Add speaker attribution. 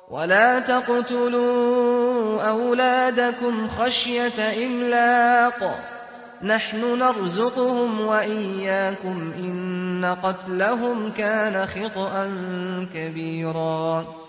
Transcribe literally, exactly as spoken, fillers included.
Speaker 1: ولا تقتلوا أولادكم خشية إملاق نحن نرزقهم وإياكم إن قتلهم كان خطأ كبيرا